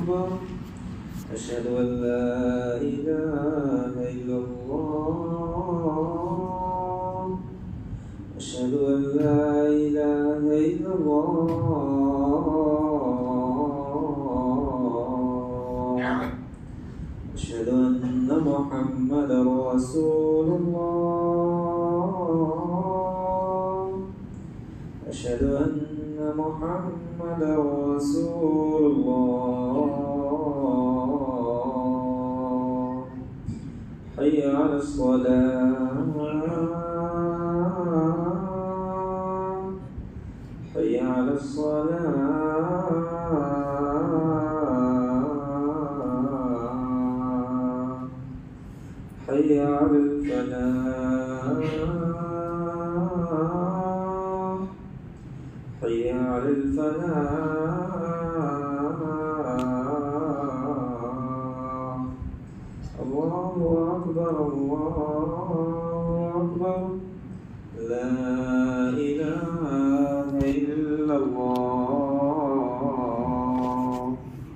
أكبر. أشهد أن لا إله إلا الله. أشهد أن لا إله إلا الله. أشهد أن محمدا رسول الله. أشهد أن محمدا رسول الله. حي على الصلاة. حي على الصلاة. حي على الفلاح. حي على الفلاح. الله أكبر الله أكبر. لا إله إلا الله.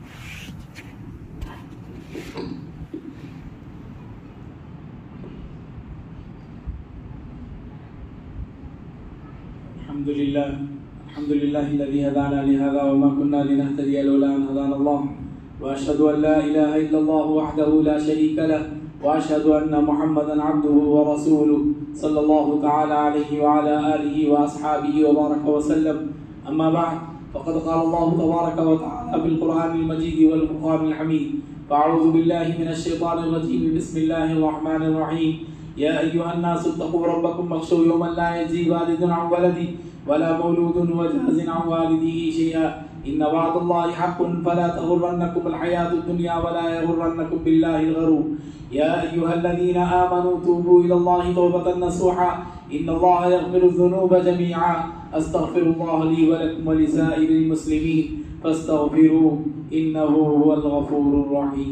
الحمد لله الذي هدانا لهذا وما كنا لنهتدي لولا أن هدانا الله، وأشهد أن لا إله إلا الله وحده لا شريك له، وأشهد أن محمدا عبده ورسوله صلى الله تعالى عليه وعلى آله وأصحابه وبارك وسلم. أما بعد، فقد قال الله تبارك وتعالى في القرآن المجيد والفرقان الحميد: فأعوذ بالله من الشيطان الرجيم، بسم الله الرحمن الرحيم. يا أيها الناس اتقوا ربكم واخشوا يوما لا يجزي والد عن ولده ولا مولود هو جاز عن والده شيئا، إن وعد الله حق فلا تغرنكم الحياة الدنيا ولا يغرنكم بالله الغرور. يا أيها الذين آمنوا توبوا إلى الله توبة نصوحا، إن الله يغفر الذنوب جميعا. أستغفر الله لي ولكم ولسائر المسلمين فاستغفروه إنه هو الغفور الرحيم.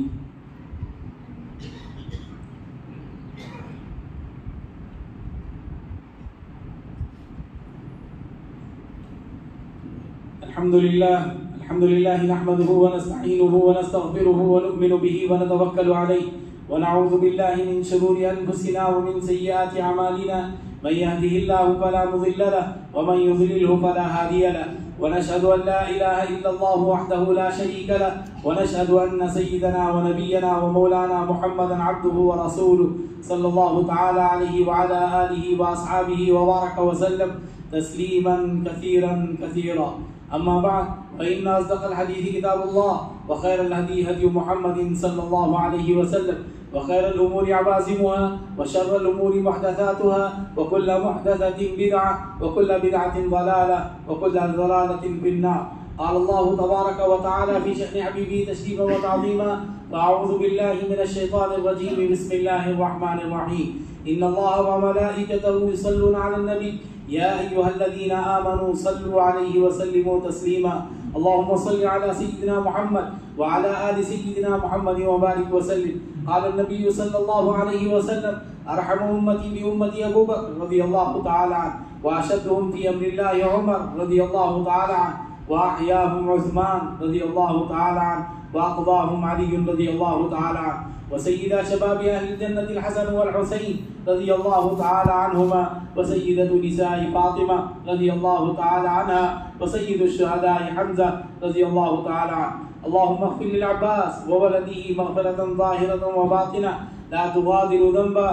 الحمد لله نحمده ونستعينه ونستغفره ونؤمن به ونتوكل عليه، ونعوذ بالله من شرور أنفسنا ومن سيئات أعمالنا. من يهده الله فلا مضل له ومن يضلله فلا هادي له، ونشهد أن لا إله إلا الله وحده لا شريك له، ونشهد أن سيدنا ونبينا ومولانا محمدا عبده ورسوله صلى الله تعالى عليه وعلى آله وأصحابه وبارك وسلم تسليما كثيرا كثيرا. أما بعد، فإن أصدق الحديث كتاب الله، وخير الهدي هدي محمد صلى الله عليه وسلم، وخير الأمور عوازمها، وشر الأمور محدثاتها، وكل محدثة بدعة، وكل بدعة ضلالة، وكل ضلالة في النار. قال الله تبارك وتعالى في شأن حبيبه تشريفا وتعظيما: فأعوذ بالله من الشيطان الرجيم، بسم الله الرحمن الرحيم. إن الله وملائكته يصلون على النبي، يا أيها الذين آمنوا صلوا عليه وسلموا تسليما. اللهم صل على سيدنا محمد وعلى آل سيدنا محمد وبارك وسلم. قال النبي صلى الله عليه وسلم: أرحم أمتي بأمتي أبو بكر رضي الله تعالى عنه، وأشدهم في أمر الله عمر رضي الله تعالى عنه، وأحياهم عثمان رضي الله تعالى عنه، وأقضاهم علي رضي الله تعالى عنه، وسيدا شباب أهل الجنة الحسن والحسين رضي الله تعالى عنهما، وسيدة نساء فاطمة رضي الله تعالى عنها، وسيد الشهداء حمزة رضي الله تعالى عنه. اللهم اغفر للعباس وولده مغفرة ظاهرة وباطنة لا تغادر ذنبا.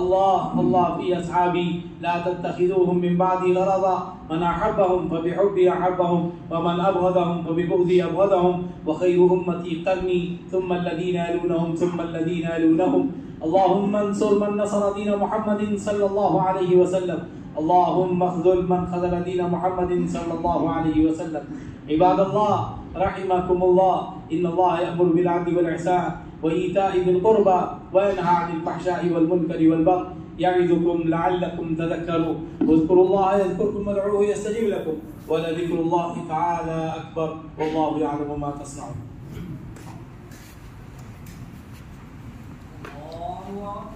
الله في أصحابي لا تتخذوهم من بعدي غرضا، من أحبهم فبحبي أحبهم، ومن أبغضهم فببغضي أبغضهم، وخير أمتي قرني ثم الذين يلونهم ثم الذين يلونهم. اللهم انصر من نصر دين محمد صلى الله عليه وسلم، اللهم اخذل من خذل دين محمد صلى الله عليه وسلم. عباد الله رحمكم الله، إن الله يأمر بالعدل والإحسان وإيتاء ذي القربى وينهى عن الفحشاء والمنكر والبغي يعظكم لعلكم تذكرون. واذكروا الله يذكركم وادعوه يستجيب لكم، ولذكر الله تعالى أكبر، والله يعلم ما تصنعون.